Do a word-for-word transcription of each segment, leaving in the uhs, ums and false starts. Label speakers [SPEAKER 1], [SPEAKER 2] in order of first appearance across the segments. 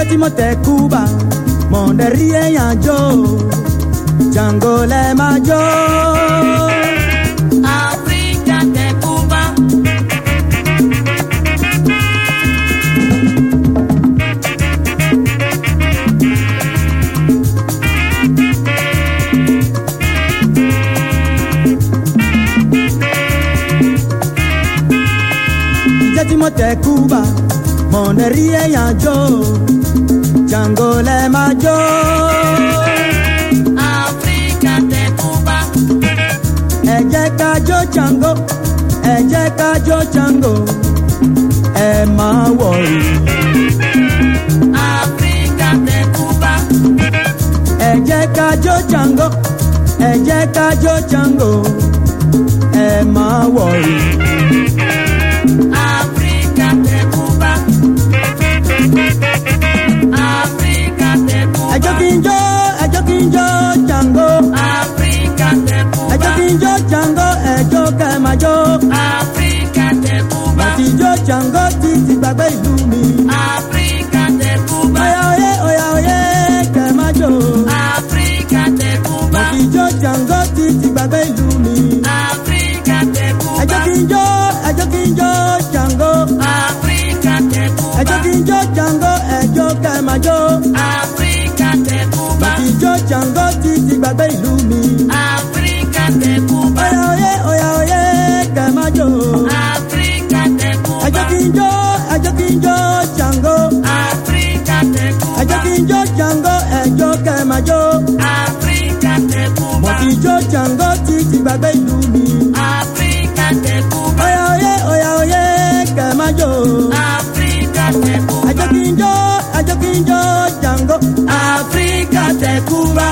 [SPEAKER 1] Jati mote Cuba, monde rie ya jo, Django le majo.
[SPEAKER 2] Africa de Cuba.
[SPEAKER 1] Jati mote Cuba, monde rie ya jo, Django le majo.
[SPEAKER 2] Africa de Cuba.
[SPEAKER 1] Ẹ jẹ́ ká jó Django, ẹ jẹ́ ká jó Django, ẹ má worry.
[SPEAKER 2] Africa de Cuba.
[SPEAKER 1] Ẹ jẹ́ ká jó Django, ẹ jẹ́ ká jó Django, ẹ má worry.
[SPEAKER 2] Africa de Cuba. Africa de Cuba.
[SPEAKER 1] Ẹ jẹ́ kí n jó, ẹ jẹ́ kí n jó Django.
[SPEAKER 2] Africa de Cuba.
[SPEAKER 1] Ẹ jẹ́ kí n jó Django, ẹ jó kẹ́ má jó.
[SPEAKER 2] Africa de Cuba.
[SPEAKER 1] Mo ti jó Django títí gbàgbé ìlú mi.
[SPEAKER 2] Africa de Cuba.
[SPEAKER 1] Oya oye, oya oye, kẹ́ má jó.
[SPEAKER 2] Africa de Cuba.
[SPEAKER 1] Mo ti jó Django títí gbàgbé ìlú mi.
[SPEAKER 2] Africa de Cuba.
[SPEAKER 1] Ẹ jẹ́ kí n jó, ẹ jẹ́ kí n jó Django.
[SPEAKER 2] Africa de Cuba.
[SPEAKER 1] Ẹ jẹ́ kí n jó Django, ẹ jó kẹ́ má jó.
[SPEAKER 2] Africa de
[SPEAKER 1] Mo
[SPEAKER 2] Cuba.
[SPEAKER 1] ti jó Django títí gbàgbé ìlú mi.
[SPEAKER 2] Africa de Cuba.
[SPEAKER 1] Oya oye, oya oye, kẹ́ má jó.
[SPEAKER 2] Africa de
[SPEAKER 1] Ẹ
[SPEAKER 2] Cuba.
[SPEAKER 1] jẹ́ kí n jó, ẹ jẹ́ kí n jó Django.
[SPEAKER 2] Africa de
[SPEAKER 1] Ẹ jẹ́
[SPEAKER 2] Cuba.
[SPEAKER 1] kí n jó Django, ẹ jó kẹ́ má jó.
[SPEAKER 2] Africa de
[SPEAKER 1] Mo
[SPEAKER 2] Cuba.
[SPEAKER 1] ti jó Django títí gbàgbé ìlú mi.
[SPEAKER 2] Africa de Cuba.
[SPEAKER 1] Oya oye, oya oye, kẹ́ má jó.
[SPEAKER 2] Africa de
[SPEAKER 1] Ẹ
[SPEAKER 2] Cuba.
[SPEAKER 1] jẹ́ kí n jó, ẹ jẹ́ kí n jó Django.
[SPEAKER 2] Africa de Cuba.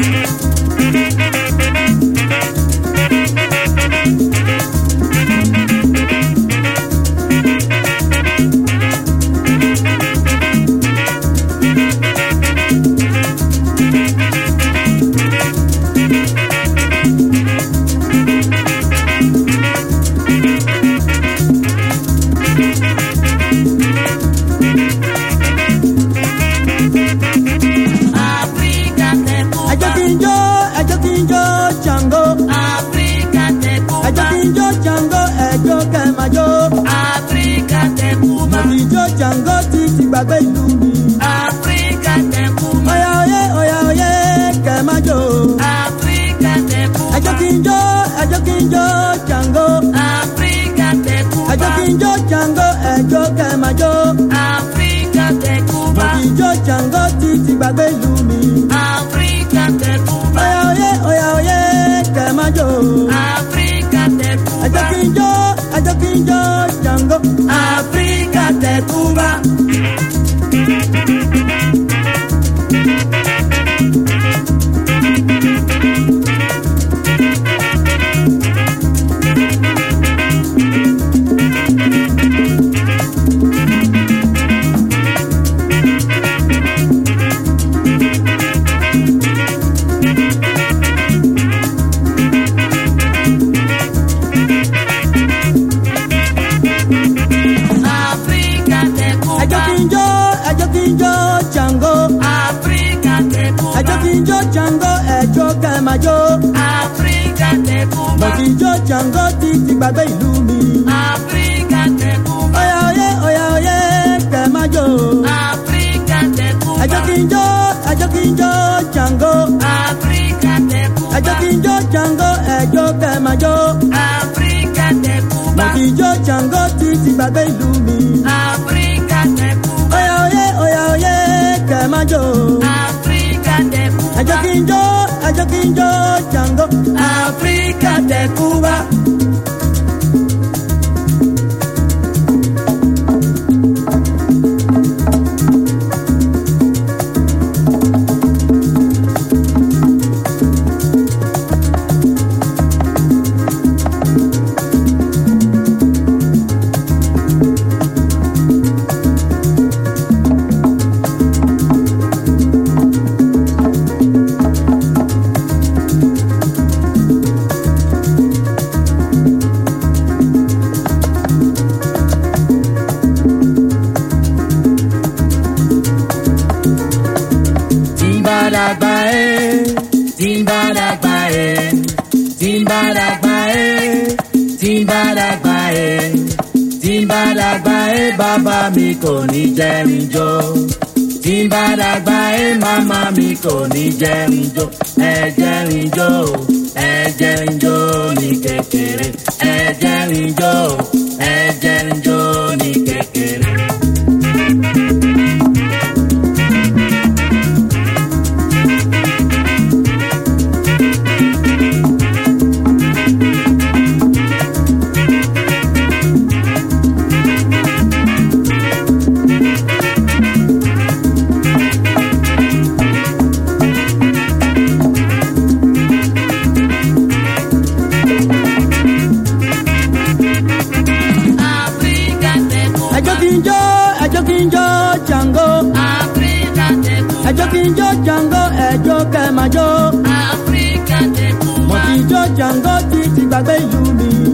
[SPEAKER 2] Africa de
[SPEAKER 1] Ẹ
[SPEAKER 2] Cuba.
[SPEAKER 1] jẹ́ kí n jó, ẹ jẹ́ kí n jó Django.
[SPEAKER 2] Africa de
[SPEAKER 1] Ẹ
[SPEAKER 2] Cuba.
[SPEAKER 1] jẹ́ kí n jó Django, ẹ jó kẹ́ má jó.
[SPEAKER 2] Africa de
[SPEAKER 1] Mo
[SPEAKER 2] Cuba.
[SPEAKER 1] ti jó Django títí gbàgbé ìlú mi.
[SPEAKER 2] Africa de Cuba.
[SPEAKER 1] Oya oye, oya oye, kẹ́ má jó.
[SPEAKER 2] Africa de
[SPEAKER 1] Ẹ
[SPEAKER 2] Cuba.
[SPEAKER 1] jẹ́ kí n jó, ẹ jẹ́ kí n jó Django.
[SPEAKER 2] Africa de
[SPEAKER 1] Ẹ
[SPEAKER 2] Cuba.
[SPEAKER 1] jẹ́ kí n jó Django, ẹ jó kẹ́ má jó.
[SPEAKER 2] Africa de
[SPEAKER 1] Mo
[SPEAKER 2] Cuba.
[SPEAKER 1] ti jó Django títí gbàgbé ìlú mi.
[SPEAKER 2] Africa de Cuba.
[SPEAKER 1] Oya oye, oya oye, kẹ́ má jó.
[SPEAKER 2] Africa de
[SPEAKER 1] Ẹ
[SPEAKER 2] Cuba.
[SPEAKER 1] jẹ́ kí n jó, ẹ jẹ́ kí n jó Django.
[SPEAKER 2] Africa de Cuba. Africa de
[SPEAKER 1] Ẹ
[SPEAKER 2] Cuba.
[SPEAKER 1] jẹ́ kí n jó, ẹ jẹ́ kí n jó Django.
[SPEAKER 2] Africa de
[SPEAKER 1] Ẹ
[SPEAKER 2] Cuba.
[SPEAKER 1] jẹ́ kí n jó Django, ẹ jó kẹ́ má jó.
[SPEAKER 2] Africa de
[SPEAKER 1] Mo
[SPEAKER 2] Cuba.
[SPEAKER 1] ti jó Django títí gbàgbé ìlú mi.
[SPEAKER 2] Africa de Cuba.
[SPEAKER 1] Oya oye, oya oye, kẹ́ má jó.
[SPEAKER 2] Africa de
[SPEAKER 1] Ẹ
[SPEAKER 2] Cuba.
[SPEAKER 1] jẹ́ kí n jó, ẹ jẹ́ kí n jó Django.
[SPEAKER 2] Africa de
[SPEAKER 1] Ẹ
[SPEAKER 2] Cuba.
[SPEAKER 1] jẹ́ kí n jó Django, ẹ jó kẹ́ má jó.
[SPEAKER 2] Africa de
[SPEAKER 1] Mo
[SPEAKER 2] Cuba.
[SPEAKER 1] ti jó Django títí gbàgbé ìlú mi.
[SPEAKER 2] Africa de Cuba.
[SPEAKER 1] Oya oye, oya oye, kẹ́ má jó.
[SPEAKER 2] Africa de
[SPEAKER 1] Ẹ jẹ́
[SPEAKER 2] Cuba.
[SPEAKER 1] kí n jó, ẹ jẹ́ kí n jó Django.
[SPEAKER 2] Africa de Cuba.
[SPEAKER 1] Tìǹbàdàgbà ẹ tìǹbàdàgbà ẹ tìǹbàdàgbà ẹ bàbá mi kò ní jẹ́ mi jó. Tìǹbàdàgbà ẹ màmá mi kò ní jẹ́ mi jó. Ẹ jẹ́ mi jó ẹ jẹ́ mi jó ní kékeré. Ẹ jẹ́ mi jó ẹ jẹ́ mi jó ní kékeré. Ẹjọ́ kí n jó Jango ẹjọ́ kẹ́ máa jó.
[SPEAKER 2] Áfíríkà tẹ̀kú wá.
[SPEAKER 1] Mo ti jó Jango títí gbàgbé ìlú mi.